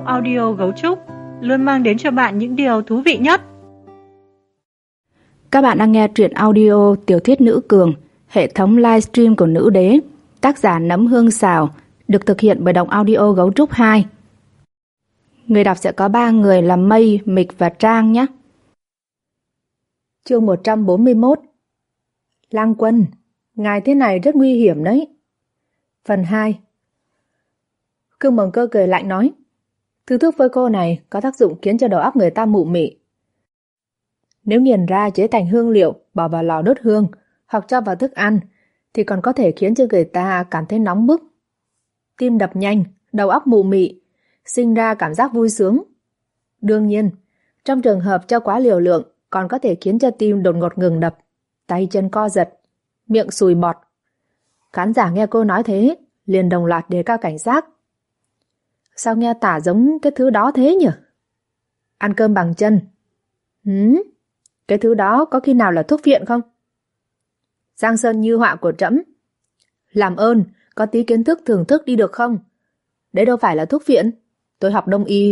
audio Gấu Trúc luôn mang đến cho bạn những điều thú vị nhất. Các bạn đang nghe truyện audio tiểu thuyết Nữ Cường, hệ thống livestream của Nữ Đế, tác giả Nấm Hương Xào, được thực hiện bởi Đọc Audio Gấu Trúc 2. Người đọc sẽ có 3 người là Mây, Mịch và Trang nhé. Chương 141. Lang Quân, ngài thế này rất nguy hiểm đấy. Phần 2. Cương Mồng Cơ cười lạnh nói, thứ thuốc phơi khô này có tác dụng khiến cho đầu óc người ta mụ mị. Nếu nghiền ra chế thành hương liệu, bỏ vào lò đốt hương hoặc cho vào thức ăn thì còn có thể khiến cho người ta cảm thấy nóng bức, tim đập nhanh, đầu óc mụ mị, sinh ra cảm giác vui sướng. Đương nhiên, trong trường hợp cho quá liều lượng còn có thể khiến cho tim đột ngột ngừng đập, tay chân co giật, miệng sùi bọt. Khán giả nghe cô nói thế liền đồng loạt đề cao cảnh giác. Sao nghe tả giống cái thứ đó thế nhỉ? Ăn cơm bằng chân. Cái thứ đó có khi nào là thuốc viện không? Giang sơn như họa của trẫm. Làm ơn, có tí kiến thức thưởng thức đi được không? Đấy đâu phải là thuốc viện. Tôi học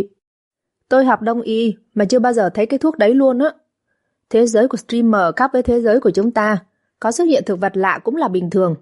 đông y mà chưa bao giờ thấy cái thuốc đấy luôn á. Thế giới của streamer khác với thế giới của chúng ta, có xuất hiện thực vật lạ cũng là bình thường.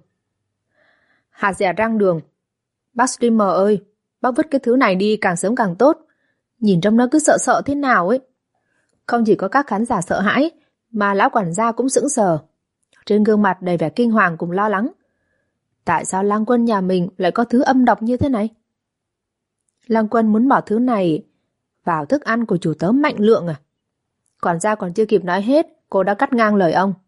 Hạt dẻ rang đường. Bác streamer ơi, bác vứt cái thứ này đi càng sớm càng tốt. Nhìn trong nó cứ sợ sợ thế nào ấy. Không chỉ có các khán giả sợ hãi, mà lão quản gia cũng sững sờ. Trên gương mặt đầy vẻ kinh hoàng cùng lo lắng. Tại sao Lang Quân nhà mình lại có thứ âm độc như thế này? Lang Quân muốn bỏ thứ này vào thức ăn của chủ tớ Mạnh Lượng à? Quản gia còn chưa kịp nói hết, cô đã cắt ngang lời ông.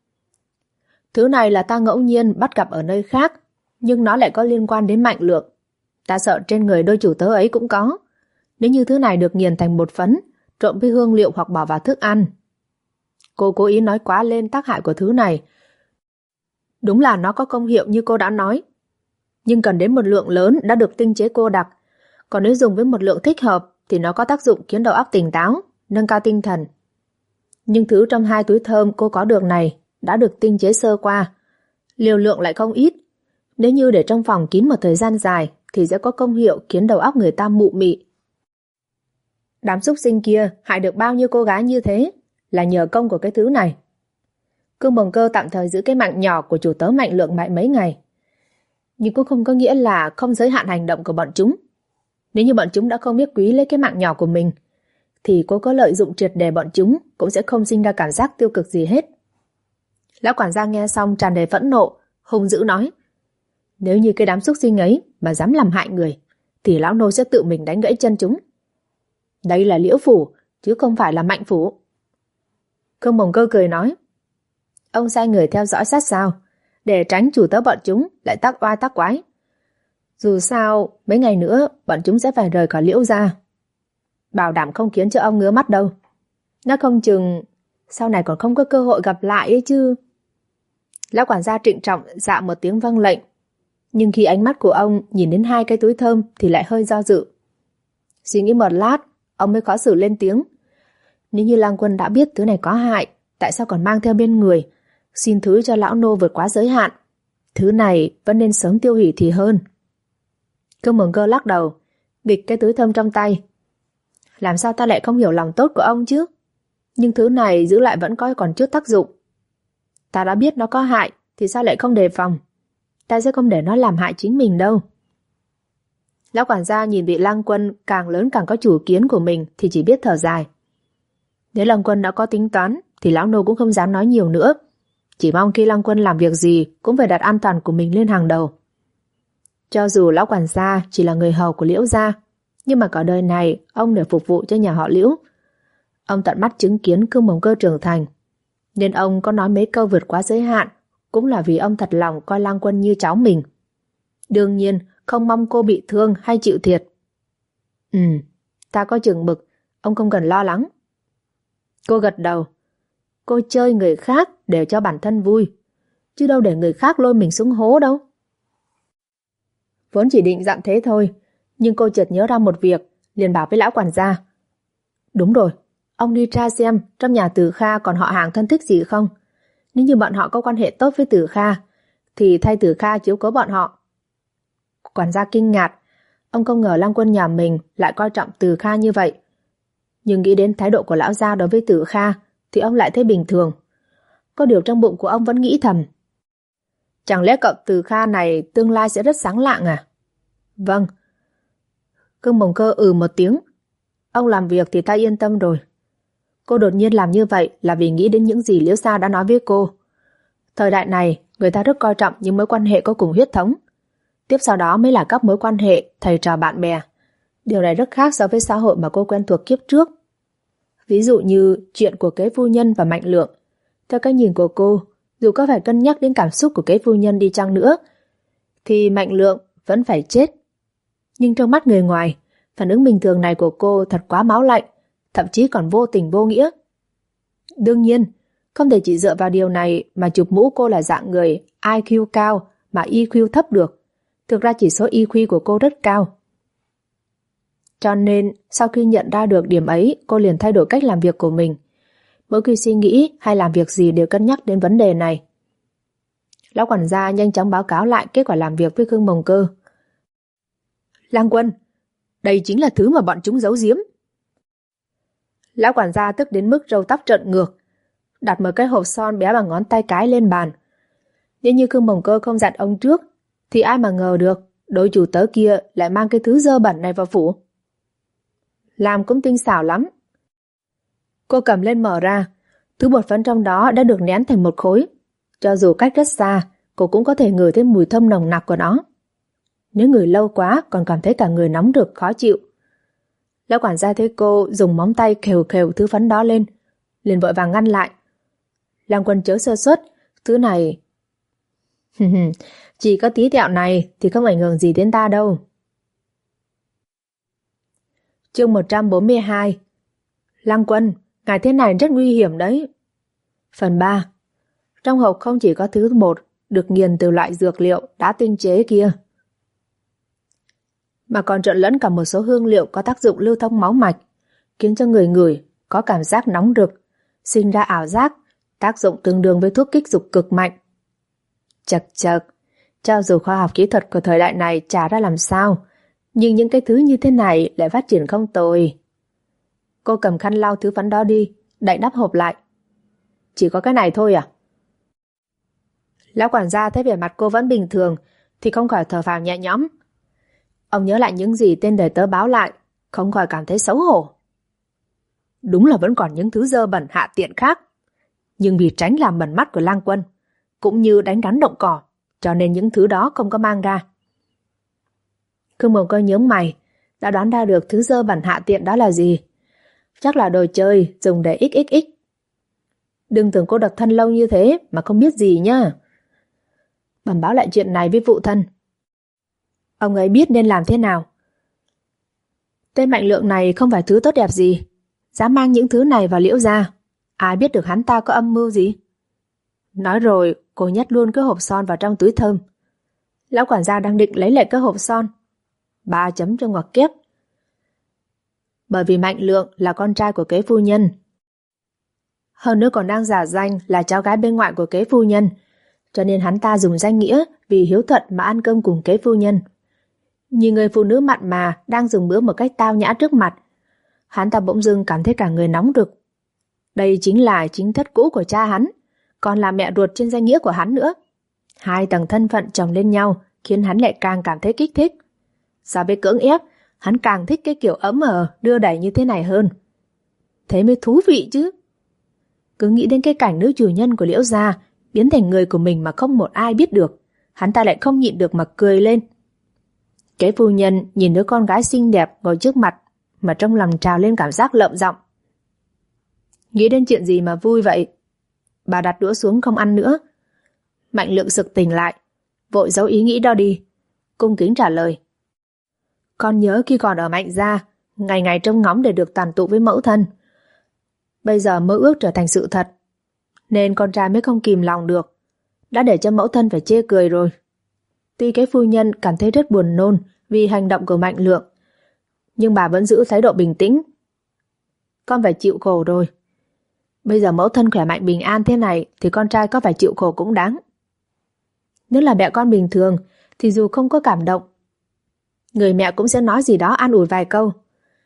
Thứ này là ta ngẫu nhiên bắt gặp ở nơi khác, nhưng nó lại có liên quan đến Mạnh Lượng. Ta sợ trên người đôi chủ tớ ấy cũng có. Nếu như thứ này được nghiền thành bột phấn, trộn với hương liệu hoặc bỏ vào thức ăn. Cô cố ý nói quá lên tác hại của thứ này. Đúng là nó có công hiệu như cô đã nói, nhưng cần đến một lượng lớn đã được tinh chế cô đặc. Còn nếu dùng với một lượng thích hợp thì nó có tác dụng khiến đầu óc tỉnh táo, nâng cao tinh thần. Nhưng thứ trong 2 túi thơm cô có được này đã được tinh chế sơ qua. Liều lượng lại không ít. Nếu như để trong phòng kín một thời gian dài thì sẽ có công hiệu khiến đầu óc người ta mụ mị. Đám súc sinh kia hại được bao nhiêu cô gái như thế là nhờ công của cái thứ này. Cương Mồng Cơ tạm thời giữ cái mạng nhỏ của chủ tớ Mạnh Lượng mãi mấy ngày. Nhưng cũng không có nghĩa là không giới hạn hành động của bọn chúng. Nếu như bọn chúng đã không biết quý lấy cái mạng nhỏ của mình, thì cô có lợi dụng triệt để bọn chúng cũng sẽ không sinh ra cảm giác tiêu cực gì hết. Lão quản gia nghe xong tràn đầy phẫn nộ, hung dữ nói, nếu như cái đám súc sinh ấy mà dám làm hại người, thì lão nô sẽ tự mình đánh gãy chân chúng. Đây là Liễu Phủ, chứ không phải là Mạnh Phủ. Cương Mồng Cơ cười nói, ông sai người theo dõi sát sao, để tránh chủ tớ bọn chúng lại tác oai tác quái. Dù sao, mấy ngày nữa bọn chúng sẽ phải rời khỏi Liễu gia. Bảo đảm không khiến cho ông ngứa mắt đâu. Nó không chừng sau này còn không có cơ hội gặp lại ấy chứ. Lão quản gia trịnh trọng dạ một tiếng vâng lệnh. Nhưng khi ánh mắt của ông nhìn đến 2 cái túi thơm thì lại hơi do dự. Suy nghĩ một lát, ông mới khó xử lên tiếng. Nếu như Lang Quân đã biết thứ này có hại, tại sao còn mang theo bên người? Xin thứ cho lão nô vượt quá giới hạn. Thứ này vẫn nên sớm tiêu hủy thì hơn. Cương Mồng Cơ lắc đầu, nghịch cái túi thơm trong tay. Làm sao ta lại không hiểu lòng tốt của ông chứ? Nhưng thứ này giữ lại vẫn có còn chút tác dụng. Ta đã biết nó có hại thì sao lại không đề phòng? Ta sẽ không để nó làm hại chính mình đâu. Lão quản gia nhìn vị Lang Quân càng lớn càng có chủ kiến của mình thì chỉ biết thở dài. Nếu Lang Quân đã có tính toán thì lão nô cũng không dám nói nhiều nữa. Chỉ mong khi Lang Quân làm việc gì cũng phải đặt an toàn của mình lên hàng đầu. Cho dù lão quản gia chỉ là người hầu của Liễu gia, nhưng mà cả đời này ông để phục vụ cho nhà họ Liễu. Ông tận mắt chứng kiến Cương Mồng Cơ trưởng thành, nên ông có nói mấy câu vượt quá giới hạn cũng là vì ông thật lòng coi Lang Quân như cháu mình. Đương nhiên không mong cô bị thương hay chịu thiệt. Ta có chừng mực, ông không cần lo lắng. Cô gật đầu. Cô chơi người khác để cho bản thân vui, chứ đâu để người khác lôi mình xuống hố đâu. Vốn chỉ định dặn thế thôi, nhưng cô chợt nhớ ra một việc, liền bảo với lão quản gia. Đúng rồi, ông đi tra xem trong nhà Từ Kha còn họ hàng thân thích gì không. Nếu như bọn họ có quan hệ tốt với Từ Kha, thì thay Từ Kha chiếu cố bọn họ. Quản gia kinh ngạc. Ông không ngờ Lăng Quân nhà mình lại coi trọng Từ Kha như vậy. Nhưng nghĩ đến thái độ của lão gia đối với Từ Kha thì ông lại thấy bình thường. Có điều trong bụng của ông vẫn nghĩ thầm. Chẳng lẽ cậu Từ Kha này tương lai sẽ rất sáng lạng à? Vâng. Cương Mồng Cơ một tiếng. Ông làm việc thì ta yên tâm rồi. Cô đột nhiên làm như vậy là vì nghĩ đến những gì Liễu Gia đã nói với cô. Thời đại này, người ta rất coi trọng những mối quan hệ có cùng huyết thống. Tiếp sau đó mới là các mối quan hệ thầy trò bạn bè. Điều này rất khác so với xã hội mà cô quen thuộc kiếp trước. Ví dụ như chuyện của kế phu nhân và Mạnh Lượng. Theo cái nhìn của cô, dù có phải cân nhắc đến cảm xúc của kế phu nhân đi chăng nữa, thì Mạnh Lượng vẫn phải chết. Nhưng trong mắt người ngoài, phản ứng bình thường này của cô thật quá máu lạnh, thậm chí còn vô tình vô nghĩa. Đương nhiên, không thể chỉ dựa vào điều này mà chụp mũ cô là dạng người IQ cao mà EQ thấp được. Thực ra chỉ số EQ của cô rất cao. Cho nên, sau khi nhận ra được điểm ấy, cô liền thay đổi cách làm việc của mình. Mỗi khi suy nghĩ hay làm việc gì đều cân nhắc đến vấn đề này. Lão quản gia nhanh chóng báo cáo lại kết quả làm việc với Khương Mồng Cơ. Lang Quân, đây chính là thứ mà bọn chúng giấu giếm. Lão quản gia tức đến mức râu tóc trợn ngược, đặt một cái hộp son bé bằng ngón tay cái lên bàn. Nếu như Khương Mồng Cơ không dặn ông trước, thì ai mà ngờ được đội chủ tớ kia lại mang cái thứ dơ bẩn này vào phủ. Làm cũng tinh xảo lắm. Cô cầm lên mở ra, thứ bột phấn trong đó đã được nén thành một khối. Cho dù cách rất xa, cô cũng có thể ngửi thấy mùi thơm nồng nặc của nó. Nếu ngửi lâu quá còn cảm thấy cả người nóng rực khó chịu. Lão quản gia thấy cô dùng móng tay khều khều thứ phấn đó lên, liền vội vàng ngăn lại. Lang Quân chớ sơ suất, thứ này... Chỉ có tí tẹo này thì không ảnh hưởng gì đến ta đâu. Chương 142. Lang Quân, ngài thế này rất nguy hiểm đấy. Phần 3. Trong hộp không chỉ có thứ bột được nghiền từ loại dược liệu đã tinh chế kia, mà còn trộn lẫn cả một số hương liệu có tác dụng lưu thông máu mạch, khiến cho người ngửi có cảm giác nóng rực, sinh ra ảo giác, tác dụng tương đương với thuốc kích dục cực mạnh. Chật chật, cho dù khoa học kỹ thuật của thời đại này chả ra làm sao, nhưng những cái thứ như thế này lại phát triển không tồi. Cô cầm khăn lau thứ phấn đó đi, đậy nắp hộp lại. Chỉ có cái này thôi à? Lão quản gia thấy vẻ mặt cô vẫn bình thường thì không khỏi thở phào nhẹ nhõm. Ông nhớ lại những gì tên đời tớ báo lại, không khỏi cảm thấy xấu hổ. Đúng là vẫn còn những thứ dơ bẩn hạ tiện khác, nhưng vì tránh làm bẩn mắt của Lang Quân, cũng như đánh rắn động cỏ, cho nên những thứ đó không có mang ra. Khương Mồng Cơ nhướng mày, đã đoán ra được thứ dơ bẩn hạ tiện đó là gì. Chắc là đồ chơi dùng để XXX. Đừng tưởng cô độc thân lâu như thế mà không biết gì nhá. Bẩm báo lại chuyện này với phụ thân. Ông ấy biết nên làm thế nào. Tên Mạnh Lượng này không phải thứ tốt đẹp gì, dám mang những thứ này vào Liễu gia, ai biết được hắn ta có âm mưu gì. Nói rồi cô nhét luôn cái hộp son vào trong túi thơm. Lão quản gia đang định lấy lại cái hộp son, 3 chấm cho ngoặc kép. Bởi vì Mạnh Lượng là con trai của kế phu nhân, hơn nữa còn đang giả danh là cháu gái bên ngoại của kế phu nhân, cho nên hắn ta dùng danh nghĩa vì hiếu thuận mà ăn cơm cùng kế phu nhân. Nhìn người phụ nữ mặn mà đang dùng bữa một cách tao nhã trước mặt, hắn ta bỗng dưng cảm thấy cả người nóng rực. Đây chính là chính thất cũ của cha hắn, còn là mẹ ruột trên danh nghĩa của hắn nữa. 2 tầng thân phận chồng lên nhau khiến hắn lại càng cảm thấy kích thích. So với cưỡng ép, hắn càng thích cái kiểu ấm đưa đẩy như thế này hơn. Thế mới thú vị chứ. Cứ nghĩ đến cái cảnh nữ chủ nhân của Liễu gia biến thành người của mình mà không một ai biết được, hắn ta lại không nhịn được mà cười lên. Kế phu nhân nhìn đứa con gái xinh đẹp ngồi trước mặt mà trong lòng trào lên cảm giác lợm giọng. Nghĩ đến chuyện gì mà vui vậy? Bà đặt đũa xuống không ăn nữa. Mạnh Lượng sực tỉnh lại, vội giấu ý nghĩ đó đi, cung kính trả lời. Con nhớ khi còn ở Mạnh gia, ngày ngày trông ngóng để được tàn tụ với mẫu thân. Bây giờ mơ ước trở thành sự thật, nên con trai mới không kìm lòng được, đã để cho mẫu thân phải chê cười rồi. Tuy cái phu nhân cảm thấy rất buồn nôn vì hành động của Mạnh Lượng, nhưng bà vẫn giữ thái độ bình tĩnh. Con phải chịu khổ rồi. Bây giờ mẫu thân khỏe mạnh bình an thế này thì con trai có phải chịu khổ cũng đáng. Nếu là mẹ con bình thường thì dù không có cảm động, Người mẹ cũng sẽ nói gì đó an ủi vài câu.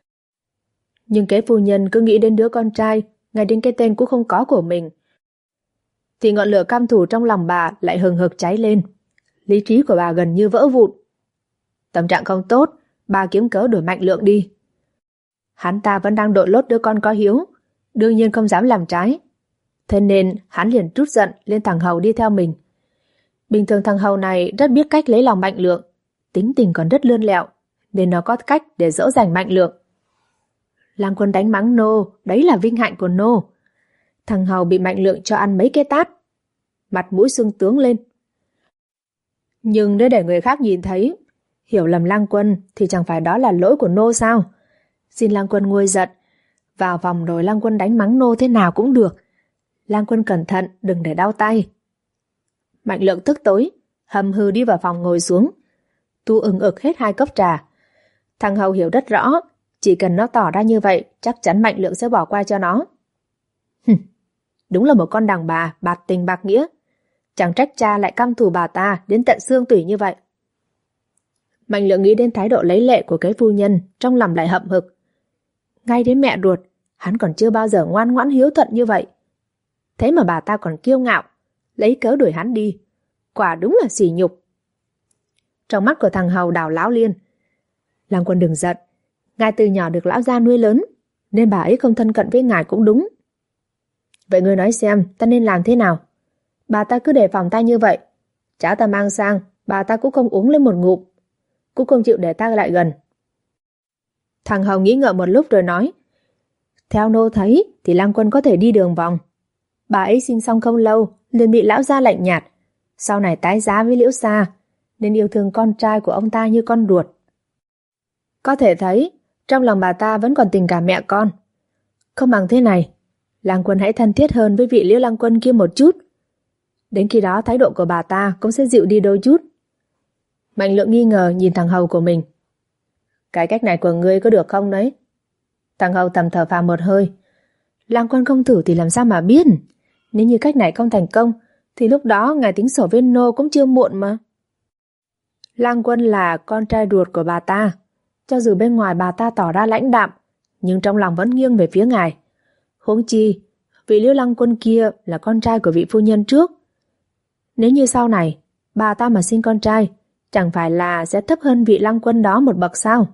Nhưng kế phu nhân cứ nghĩ đến đứa con trai, ngay đến cái tên cũng không có của mình, thì ngọn lửa căm thù trong lòng bà lại hừng hực cháy lên. Lý trí của bà gần như vỡ vụn. Tâm trạng không tốt, bà kiếm cớ đuổi Mạnh Lượng đi. Hắn ta vẫn đang đội lốt đứa con có hiếu, đương nhiên không dám làm trái. Thế nên hắn liền trút giận lên thằng Hầu đi theo mình. Bình thường thằng Hầu này rất biết cách lấy lòng Mạnh Lượng, tính tình còn rất lươn lẹo, nên nó có cách để dỗ dành Mạnh Lượng. Lang Quân đánh mắng nô, đấy là vinh hạnh của nô. Thằng Hầu bị Mạnh Lượng cho ăn mấy cái tát, mặt mũi sưng tướng lên. Nhưng nếu để người khác nhìn thấy, hiểu lầm Lang Quân thì chẳng phải đó là lỗi của nô sao? Xin Lang Quân nguôi giận, vào vòng rồi Lang Quân đánh mắng nô thế nào cũng được. Lang Quân cẩn thận, đừng để đau tay. Mạnh Lượng tức tối, hầm hừ đi vào phòng ngồi xuống, tu ừng ực hết 2 cốc trà. Thằng Hầu hiểu rất rõ, chỉ cần nó tỏ ra như vậy, chắc chắn Mạnh Lượng sẽ bỏ qua cho nó. Đúng là một con đàn bà bạt tình bạc nghĩa. Chẳng trách cha lại căm thù bà ta đến tận xương tủy như vậy. Mạnh Lượng nghĩ đến thái độ lấy lệ của cái phu nhân, trong lòng lại hậm hực. Ngay đến mẹ ruột, hắn còn chưa bao giờ ngoan ngoãn hiếu thuận như vậy. Thế mà bà ta còn kiêu ngạo, lấy cớ đuổi hắn đi. Quả đúng là sỉ nhục. Trong mắt của thằng Hầu đảo lão liên. Lang Quân đừng giận, ngài từ nhỏ được lão gia nuôi lớn, nên bà ấy không thân cận với ngài cũng đúng. Vậy ngươi nói xem, ta nên làm thế nào? Bà ta cứ đề phòng ta như vậy, cháo ta mang sang, bà ta cũng không uống lên một ngụm, cũng không chịu để ta lại gần. Thằng Hầu nghĩ ngợi một lúc rồi nói, theo nô thấy thì Lang Quân có thể đi đường vòng. Bà ấy sinh xong không lâu liền bị lão gia lạnh nhạt, sau này tái giá với Liễu Sa, nên yêu thương con trai của ông ta như con ruột. Có thể thấy trong lòng bà ta vẫn còn tình cảm mẹ con. Không bằng thế này, Lang Quân hãy thân thiết hơn với vị Liễu Lang Quân kia một chút. Đến khi đó thái độ của bà ta cũng sẽ dịu đi đôi chút. Mạnh Lượng nghi ngờ nhìn thằng Hầu của mình. Cái cách này của ngươi có được không đấy? Thằng Hầu thầm thở phào một hơi. Lang Quân không thử thì làm sao mà biết. Nếu như cách này không thành công thì lúc đó ngài tính sổ với nô cũng chưa muộn mà. Lang Quân là con trai ruột của bà ta. Cho dù bên ngoài bà ta tỏ ra lãnh đạm, nhưng trong lòng vẫn nghiêng về phía ngài. Huống chi, vị Liễu Lang Quân kia là con trai của vị phu nhân trước. Nếu như sau này bà ta mà sinh con trai, chẳng phải là sẽ thấp hơn vị Lang Quân đó một bậc sao?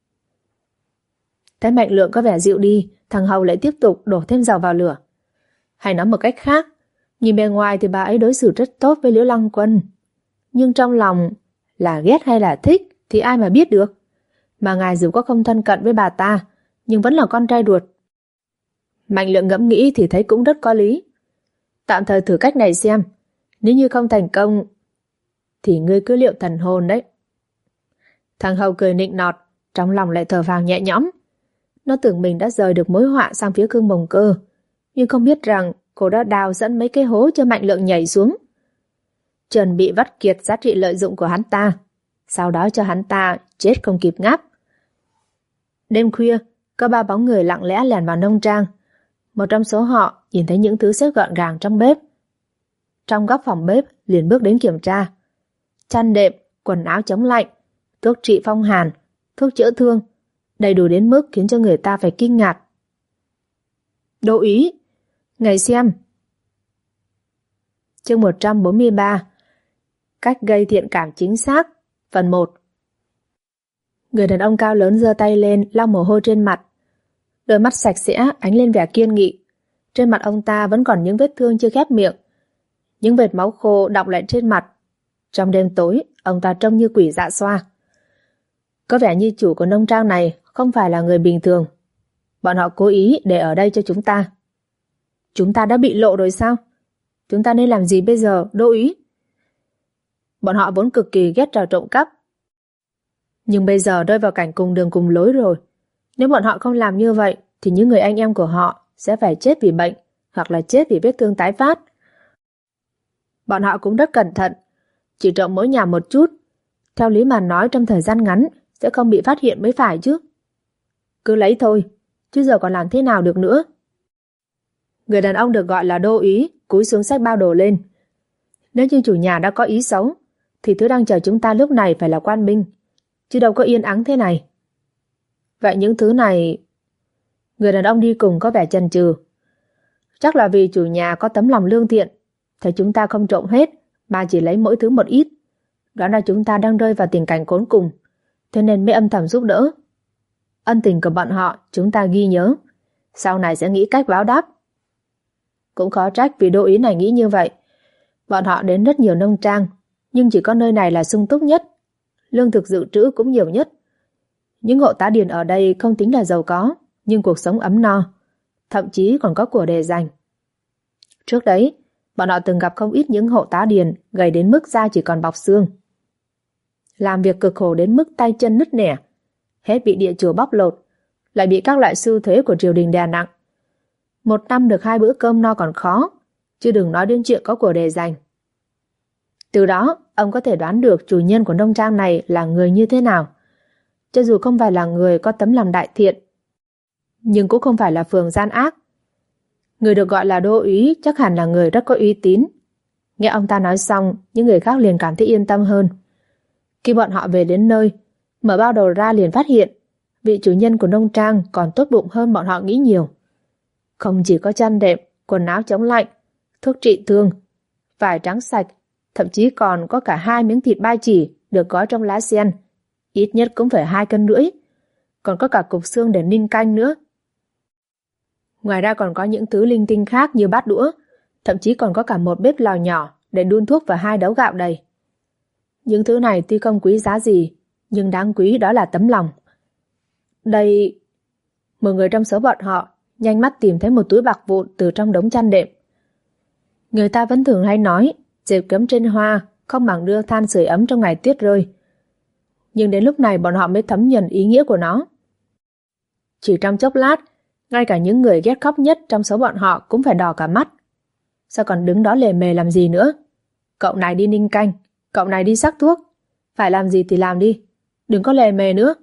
Thấy Mạnh Lượng có vẻ dịu đi, thằng Hầu lại tiếp tục đổ thêm dầu vào lửa. Hay nói một cách khác, nhìn bề ngoài thì bà ấy đối xử rất tốt với Liễu Lang Quân, nhưng trong lòng là ghét hay là thích thì ai mà biết được. Mà ngài dù có không thân cận với bà ta, nhưng vẫn là con trai ruột. Mạnh Lượng ngẫm nghĩ thì thấy cũng rất có lý. Tạm thời thử cách này xem, nếu như không thành công thì ngươi cứ liệu thần hồn đấy. Thằng Hầu cười nịnh nọt, trong lòng lại thở phào nhẹ nhõm. Nó tưởng mình đã rời được mối họa sang phía Khương Bồng Cơ, nhưng không biết rằng cô đã đào dẫn mấy cái hố cho Mạnh Lượng nhảy xuống, chuẩn bị vắt kiệt giá trị lợi dụng của hắn ta, sau đó cho hắn ta chết không kịp ngáp. Đêm khuya, có 3 bóng người lặng lẽ lẻn vào nông trang. Một trong số họ nhìn thấy những thứ xếp gọn gàng trong bếp. Trong góc phòng bếp liền bước đến kiểm tra. Chăn đệm, quần áo chống lạnh, thuốc trị phong hàn, thuốc chữa thương, đầy đủ đến mức khiến cho người ta phải kinh ngạc. Đỗ ý, ngài xem. Chương 143. Cách gây thiện cảm chính xác, phần 1. Người đàn ông cao lớn giơ tay lên lau mồ hôi trên mặt. Đôi mắt sạch sẽ ánh lên vẻ kiên nghị. Trên mặt ông ta vẫn còn những vết thương chưa khép miệng, những vệt máu khô đọng lại trên mặt. Trong đêm tối, ông ta trông như quỷ dạ xoa. Có vẻ như chủ của nông trang này không phải là người bình thường. Bọn họ cố ý để ở đây cho chúng ta. Chúng ta đã bị lộ rồi sao? Chúng ta nên làm gì bây giờ, Đỗ ý? Bọn họ vốn cực kỳ ghét trò trộm cắp, nhưng bây giờ rơi vào cảnh cùng đường cùng lối rồi. Nếu bọn họ không làm như vậy thì những người anh em của họ sẽ phải chết vì bệnh, hoặc là chết vì vết thương tái phát. Bọn họ cũng rất cẩn thận, chỉ trộm mỗi nhà một chút. Theo lý mà nói trong thời gian ngắn sẽ không bị phát hiện mới phải chứ. Cứ lấy thôi, chứ giờ còn làm thế nào được nữa. Người đàn ông được gọi là Đô ý cúi xuống xách bao đồ lên. Nếu như chủ nhà đã có ý xấu thì thứ đang chờ chúng ta lúc này phải là quan binh. chứ đâu có yên ắng thế này. Vậy những thứ này... Người đàn ông đi cùng có vẻ chần chừ. Chắc là vì chủ nhà có tấm lòng lương thiện, thì chúng ta không trộm hết, mà chỉ lấy mỗi thứ một ít. Đó là chúng ta đang rơi vào tình cảnh khốn cùng, thế nên mới âm thầm giúp đỡ. Ân tình của bọn họ chúng ta ghi nhớ, sau này sẽ nghĩ cách báo đáp. Cũng khó trách vì đô ý này nghĩ như vậy. Bọn họ đến rất nhiều nông trang, nhưng chỉ có nơi này là sung túc nhất, lương thực dự trữ cũng nhiều nhất. Những hộ tá điền ở đây không tính là giàu có, nhưng cuộc sống ấm no, thậm chí còn có của để dành. Trước đấy, bọn họ từng gặp không ít những hộ tá điền gầy đến mức da chỉ còn bọc xương. Làm việc cực khổ đến mức tay chân nứt nẻ, hết bị địa chùa bóc lột, lại bị các loại sưu thuế của triều đình đè nặng. Một năm được 2 bữa cơm no còn khó, chứ đừng nói đến chuyện có của để dành. Từ đó, ông có thể đoán được chủ nhân của nông trang này là người như thế nào. Cho dù không phải là người có tấm lòng đại thiện, nhưng cũng không phải là phường gian ác. Người được gọi là đô úy chắc hẳn là người rất có uy tín. Nghe ông ta nói xong, những người khác liền cảm thấy yên tâm hơn. Khi bọn họ về đến nơi, mở bao đầu ra liền phát hiện vị chủ nhân của nông trang còn tốt bụng hơn bọn họ nghĩ nhiều. Không chỉ có chăn đệm, quần áo chống lạnh, thuốc trị thương, vải trắng sạch, thậm chí còn có cả 2 miếng thịt ba chỉ được gói trong lá sen, ít nhất cũng phải 2,5 cân, còn có cả cục xương để ninh canh nữa. Ngoài ra còn có những thứ linh tinh khác như bát đũa, thậm chí còn có cả một bếp lò nhỏ để đun thuốc và 2 đấu gạo đầy. Những thứ này tuy không quý giá gì, nhưng đáng quý đó là tấm lòng. Đây... Một người trong số bọn họ nhanh mắt tìm thấy một túi bạc vụn từ trong đống chăn đệm. Người ta vẫn thường hay nói, dệt gấm trên hoa không bằng đưa than sưởi ấm trong ngày tuyết rơi. Nhưng đến lúc này bọn họ mới thấm nhuần ý nghĩa của nó. Chỉ trong chốc lát, ngay cả những người ghét khóc nhất trong số bọn họ cũng phải đỏ cả mắt. Sao còn đứng đó lề mề làm gì nữa? Cậu này đi ninh canh, cậu này đi sắc thuốc. Phải làm gì thì làm đi, đừng có lề mề nữa.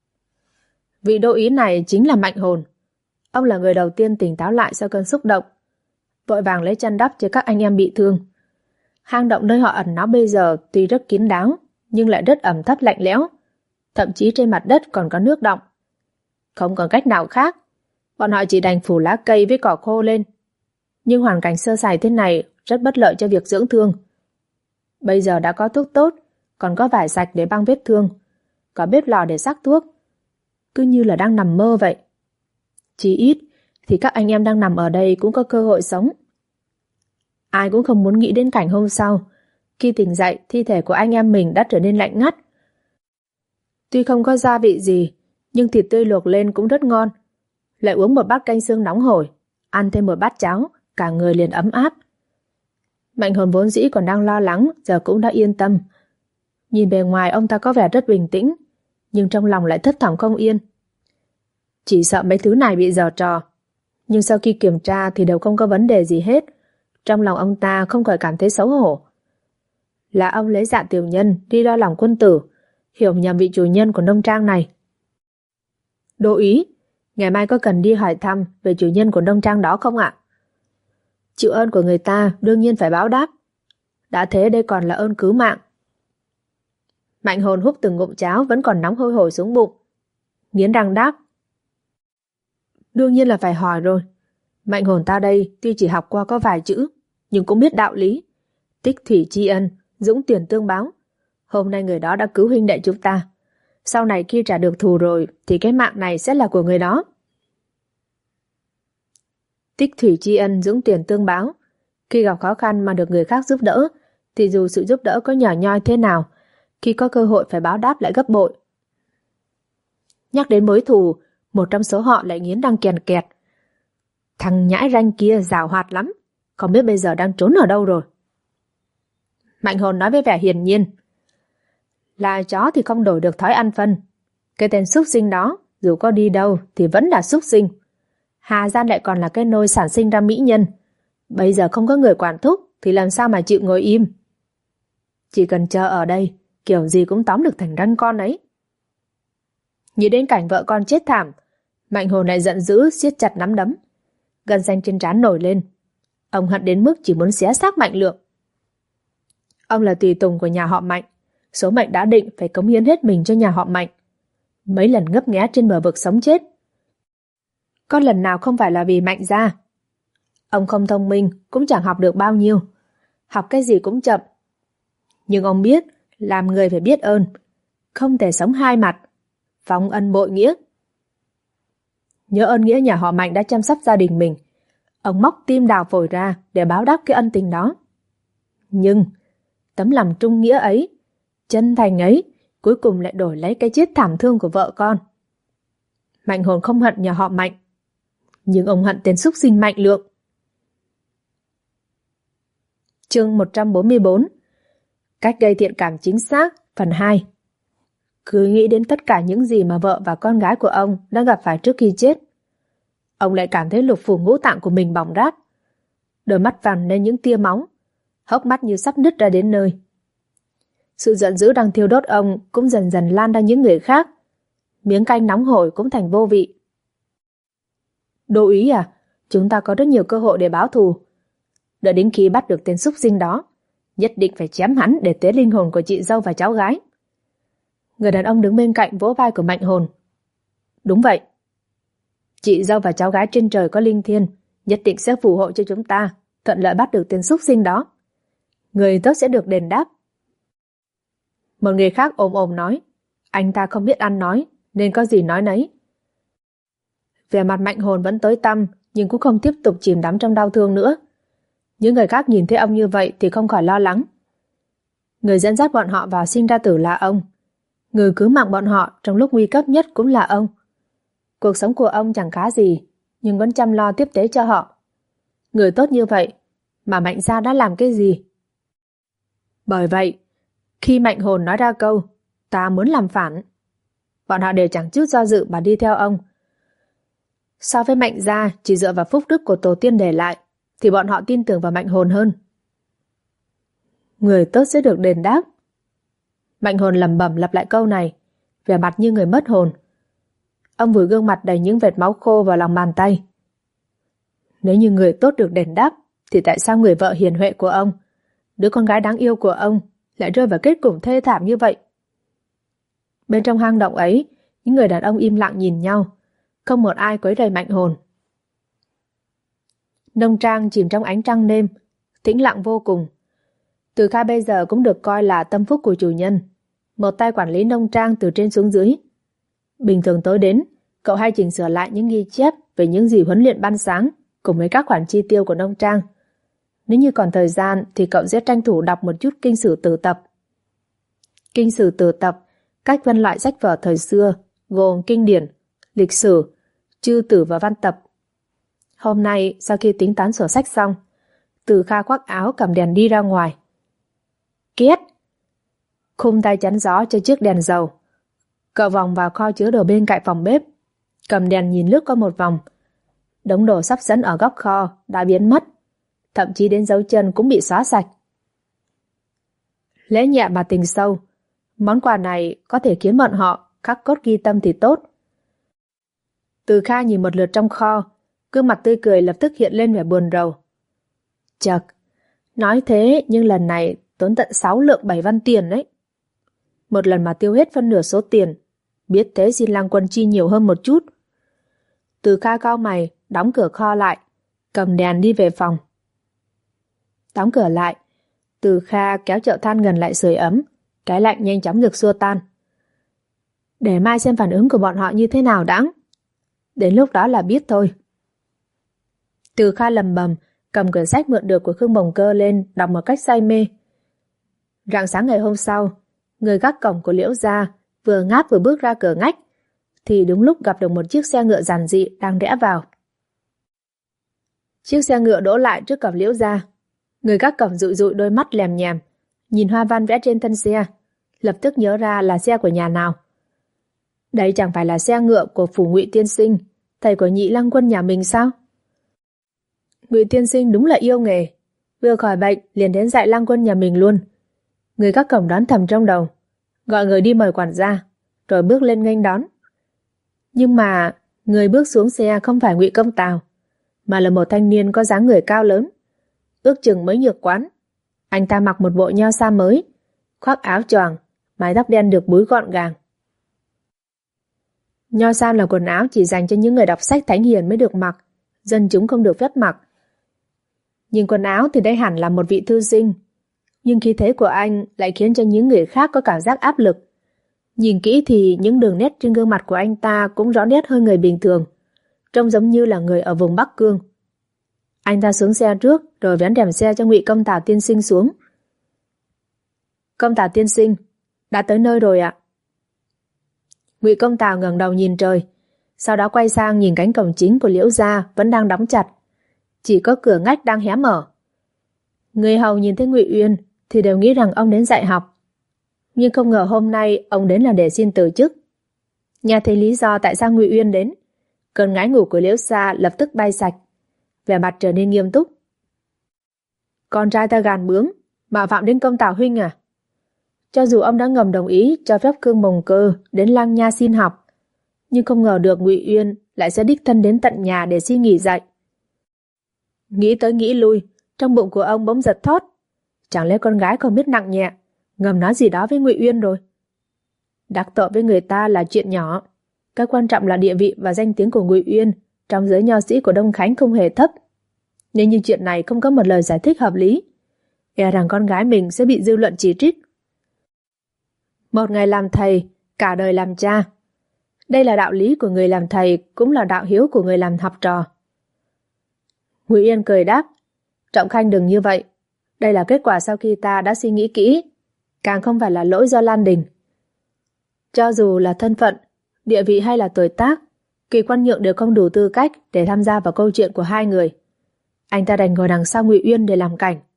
Vị đô ý này chính là Mạnh Hồn. Ông là người đầu tiên tỉnh táo lại sau cơn xúc động, vội vàng lấy chăn đắp cho các anh em bị thương. Hang động nơi họ ẩn náu bây giờ tuy rất kín đáo, nhưng lại rất ẩm thấp lạnh lẽo, thậm chí trên mặt đất còn có nước đọng. Không còn cách nào khác, bọn họ chỉ đành phủ lá cây với cỏ khô lên. Nhưng hoàn cảnh sơ sài thế này rất bất lợi cho việc dưỡng thương. Bây giờ đã có thuốc tốt, còn có vải sạch để băng vết thương, có bếp lò để sắc thuốc. Cứ như là đang nằm mơ vậy. Chí ít thì các anh em đang nằm ở đây cũng có cơ hội sống. Ai cũng không muốn nghĩ đến cảnh hôm sau, khi tỉnh dậy thi thể của anh em mình đã trở nên lạnh ngắt. Tuy không có gia vị gì, nhưng thịt tươi luộc lên cũng rất ngon. Lại uống một bát canh xương nóng hổi, ăn thêm một bát cháo, cả người liền ấm áp. Mạnh Hồn vốn dĩ còn đang lo lắng, giờ cũng đã yên tâm. Nhìn bề ngoài ông ta có vẻ rất bình tĩnh, nhưng trong lòng lại thất thỏm không yên. Chỉ sợ mấy thứ này bị giở trò. Nhưng sau khi kiểm tra thì đều không có vấn đề gì hết. Trong lòng ông ta không khỏi cảm thấy xấu hổ. Là ông lấy dạ tiểu nhân đi lo lòng quân tử, hiểu nhầm vị chủ nhân của nông trang này. Đô ý, ngày mai có cần đi hỏi thăm về chủ nhân của nông trang đó không ạ? Chịu ơn của người ta đương nhiên phải báo đáp. Đã thế đây còn là ơn cứu mạng. Mạnh Hồn húp từng ngụm cháo vẫn còn nóng hôi hổi xuống bụng, nghiến răng đáp. Đương nhiên là phải hỏi rồi. Mạnh Hồn ta đây tuy chỉ học qua có vài chữ, nhưng cũng biết đạo lý. Tích thủy tri ân, dũng tuyển tương báo. Hôm nay người đó đã cứu huynh đệ chúng ta. Sau này khi trả được thù rồi thì cái mạng này sẽ là của người đó. Tích thủy tri ân, dũng tuyển tương báo. Khi gặp khó khăn mà được người khác giúp đỡ, thì dù sự giúp đỡ có nhỏ nhoi thế nào, khi có cơ hội phải báo đáp lại gấp bội. Nhắc đến mối thù, một trong số họ lại nghiến răng kèn kẹt. Thằng nhãi ranh kia giàu hoạt lắm, không biết bây giờ đang trốn ở đâu rồi. Mạnh Hồn nói với vẻ hiền nhiên. Là chó thì không đổi được thói ăn phân. Cái tên súc sinh đó, dù có đi đâu thì vẫn là súc sinh. Hà Gian lại còn là cái nôi sản sinh ra mỹ nhân. Bây giờ không có người quản thúc thì làm sao mà chịu ngồi im. Chỉ cần chờ ở đây, kiểu gì cũng tóm được thành ranh con ấy. Nghĩ đến cảnh vợ con chết thảm, Mạnh Hồn lại giận dữ siết chặt nắm đấm. Gân xanh trên trán nổi lên. Ông hận đến mức chỉ muốn xé xác Mạnh Lượng. Ông là tùy tùng của nhà họ Mạnh, Số mệnh đã định phải cống hiến hết mình cho nhà họ Mạnh. Mấy lần ngấp nghé trên bờ vực sống chết, có lần nào không phải là vì Mạnh gia. Ông không thông minh, cũng chẳng học được bao nhiêu. Học cái gì cũng chậm. Nhưng ông biết, làm người phải biết ơn. Không thể sống hai mặt. Vong ân bội nghĩa. Nhớ ơn nghĩa nhà họ Mạnh đã chăm sóc gia đình mình. Ông móc tim đào phổi ra để báo đáp cái ân tình đó. Nhưng tấm lòng trung nghĩa ấy, chân thành ấy, cuối cùng lại đổi lấy cái chết thảm thương của vợ con. Mạnh Hồn không hận nhà họ Mạnh, nhưng ông hận tên súc sinh Mạnh Lượng. Chương 144. Cách gây thiện cảm chính xác, phần 2. Cứ nghĩ đến tất cả những gì mà vợ và con gái của ông đã gặp phải trước khi chết, ông lại cảm thấy lục phủ ngũ tạng của mình bỏng rát. Đôi mắt vằn lên những tia máu, hốc mắt như sắp nứt ra đến nơi. Sự giận dữ đang thiêu đốt ông cũng dần dần lan ra những người khác. Miếng canh nóng hổi cũng thành vô vị. Đô úy à, chúng ta có rất nhiều cơ hội để báo thù. Đợi đến khi bắt được tên súc sinh đó, nhất định phải chém hắn để tế linh hồn của chị dâu và cháu gái. Người đàn ông đứng bên cạnh vỗ vai của Mạnh Hồn. Đúng vậy. Chị dâu và cháu gái trên trời có linh thiêng, nhất định sẽ phù hộ cho chúng ta thuận lợi bắt được tên súc sinh đó. Người tốt sẽ được đền đáp. Một người khác ồm ồm nói, anh ta không biết ăn nói nên có gì nói nấy. Vẻ mặt Mạnh Hồn vẫn tối tăm, nhưng cũng không tiếp tục chìm đắm trong đau thương nữa. Những người khác nhìn thấy ông như vậy thì không khỏi lo lắng. Người dẫn dắt bọn họ vào sinh ra tử là ông. Người cứu mạng bọn họ trong lúc nguy cấp nhất cũng là ông. Cuộc sống của ông chẳng khá gì, nhưng vẫn chăm lo tiếp tế cho họ. Người tốt như vậy, mà Mạnh gia đã làm cái gì? Bởi vậy, khi Mạnh Hồn nói ra câu, ta muốn làm phản, bọn họ đều chẳng chút do dự mà đi theo ông. So với Mạnh gia chỉ dựa vào phúc đức của tổ tiên để lại, thì bọn họ tin tưởng vào Mạnh Hồn hơn. Người tốt sẽ được đền đáp. Mạnh Hồn lẩm bẩm lặp lại câu này, vẻ mặt như người mất hồn. Ông vùi gương mặt đầy những vệt máu khô vào lòng bàn tay. Nếu như người tốt được đền đáp, thì tại sao người vợ hiền huệ của ông, đứa con gái đáng yêu của ông, lại rơi vào kết cục thê thảm như vậy? Bên trong hang động ấy, những người đàn ông im lặng nhìn nhau, không một ai quấy rầy Mạnh Hồn. Nông trang chìm trong ánh trăng đêm, tĩnh lặng vô cùng. Từ Kha bây giờ cũng được coi là tâm phúc của chủ nhân, một tay quản lý nông trang từ trên xuống dưới. Bình thường tối đến, cậu hay chỉnh sửa lại những ghi chép về những gì huấn luyện ban sáng cùng với các khoản chi tiêu của nông trang. Nếu như còn thời gian thì cậu sẽ tranh thủ đọc một chút kinh sử tử tập. Kinh sử tử tập, cách phân loại sách vở thời xưa, gồm kinh điển, lịch sử, chư tử và văn tập. Hôm nay, sau khi tính toán sổ sách xong, Từ Kha khoác áo cầm đèn đi ra ngoài. Két! Khung tay chắn gió cho chiếc đèn dầu. Cậu vòng vào kho chứa đồ bên cạnh phòng bếp, cầm đèn nhìn lướt qua một vòng. Đống đồ sắp sẵn ở góc kho đã biến mất, thậm chí đến dấu chân cũng bị xóa sạch. Lễ nhẹ mà tình sâu, món quà này có thể khiến bọn họ khắc cốt ghi tâm thì tốt. Từ Kha nhìn một lượt trong kho, gương mặt tươi cười lập tức hiện lên vẻ buồn rầu. Chậc, nói thế nhưng lần này tốn tận 6 lượng 7 văn tiền đấy. Một lần mà tiêu hết phân nửa số tiền, biết thế xin Lang Quân chi nhiều hơn một chút. Từ Kha cau mày, đóng cửa kho lại, cầm đèn đi về phòng. Đóng cửa lại, Từ Kha kéo chậu than gần lại sưởi ấm, cái lạnh nhanh chóng được xua tan. Để mai xem phản ứng của bọn họ như thế nào đãng. Đến lúc đó là biết thôi. Từ Kha lầm bầm, cầm quyển sách mượn được của Khương Bồng Cơ lên, đọc một cách say mê. Rạng sáng ngày hôm sau, người gác cổng của Liễu gia vừa ngáp vừa bước ra cửa ngách, thì đúng lúc gặp được một chiếc xe ngựa giản dị đang rẽ vào. Chiếc xe ngựa đỗ lại trước cổng Liễu gia. Người gác cổng dụi dụi đôi mắt lèm nhèm, nhìn hoa văn vẽ trên thân xe, lập tức nhớ ra là xe của nhà nào. Đây chẳng phải là xe ngựa của phủ Ngụy tiên sinh, thầy của Nhị Lang Quân nhà mình sao? Ngụy tiên sinh đúng là yêu nghề, vừa khỏi bệnh liền đến dạy Lang Quân nhà mình luôn. Người gác cổng đoán thầm trong đầu, gọi người đi mời quản gia, rồi bước lên nghênh đón. Nhưng mà người bước xuống xe không phải Ngụy Công Tào, mà là một thanh niên có dáng người cao lớn, ước chừng mới nhược quán. Anh ta mặc một bộ nho sa mới, khoác áo choàng, mái tóc đen được búi gọn gàng. Nho san là quần áo chỉ dành cho những người đọc sách thánh hiền mới được mặc, dân chúng không được phép mặc. Nhìn quần áo thì đây hẳn là một vị thư sinh, nhưng khí thế của anh lại khiến cho những người khác có cảm giác áp lực. Nhìn kỹ thì những đường nét trên gương mặt của anh ta cũng rõ nét hơn người bình thường, trông giống như là người ở vùng Bắc Cương. Anh ta xuống xe trước rồi vén rèm xe cho Ngụy Công Tào tiên sinh xuống. Công Tào tiên sinh, đã tới nơi rồi ạ. Ngụy Công Tào ngẩng đầu nhìn trời, sau đó quay sang nhìn cánh cổng chính của Liễu gia vẫn đang đóng chặt, chỉ có cửa ngách đang hé mở. Người hầu nhìn thấy Ngụy Uyên thì đều nghĩ rằng ông đến dạy học, nhưng không ngờ hôm nay ông đến là để xin từ chức. Nghe thấy lý do tại sao Ngụy Uyên đến, cơn ngái ngủ của Liễu gia lập tức bay sạch, vẻ mặt trở nên nghiêm túc. Con trai ta gàn bướng, mạo phạm đến Công Tào huynh à? Cho dù ông đã ngầm đồng ý cho phép Cương Mồng Cơ đến Lăng Nha xin học, nhưng không ngờ được Ngụy Uyên lại sẽ đích thân đến tận nhà để xin nghỉ dạy. Nghĩ tới nghĩ lui, trong bụng của ông bỗng giật thót. Chẳng lẽ con gái không biết nặng nhẹ, ngầm nói gì đó với Ngụy Uyên rồi? Đắc tội với người ta là chuyện nhỏ, cái quan trọng là địa vị và danh tiếng của Ngụy Uyên trong giới nho sĩ của Đông Khánh không hề thấp. Nếu như chuyện này không có một lời giải thích hợp lý, e rằng con gái mình sẽ bị dư luận chỉ trích. Một ngày làm thầy, cả đời làm cha. Đây là đạo lý của người làm thầy, cũng là đạo hiếu của người làm học trò. Ngụy Uyên cười đáp, Trọng Khanh đừng như vậy. Đây là kết quả sau khi ta đã suy nghĩ kỹ, càng không phải là lỗi do Lan Đình. Cho dù là thân phận, địa vị hay là tuổi tác, Kỳ Quan Nhượng đều không đủ tư cách để tham gia vào câu chuyện của hai người. Anh ta đành ngồi đằng sau Ngụy Uyên để làm cảnh.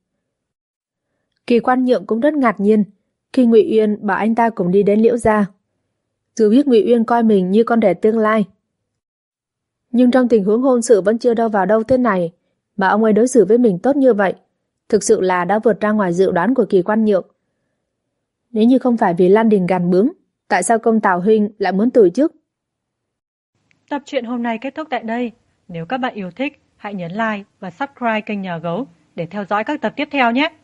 Kỳ Quan Nhượng cũng rất ngạc nhiên khi Ngụy Uyên bảo anh ta cùng đi đến Liễu gia. Dù biết Ngụy Uyên coi mình như con rể tương lai, nhưng trong tình huống hôn sự vẫn chưa đâu vào đâu thế này mà ông ấy đối xử với mình tốt như vậy, thực sự là đã vượt ra ngoài dự đoán của Kỳ Quan Nhượng. Nếu như không phải vì Lan Đình gàn bướng, tại sao Công Tào huynh lại muốn từ chức? Tập truyện hôm nay kết thúc tại đây. Nếu các bạn yêu thích, hãy nhấn like và subscribe kênh Nhà Gấu để theo dõi các tập tiếp theo nhé.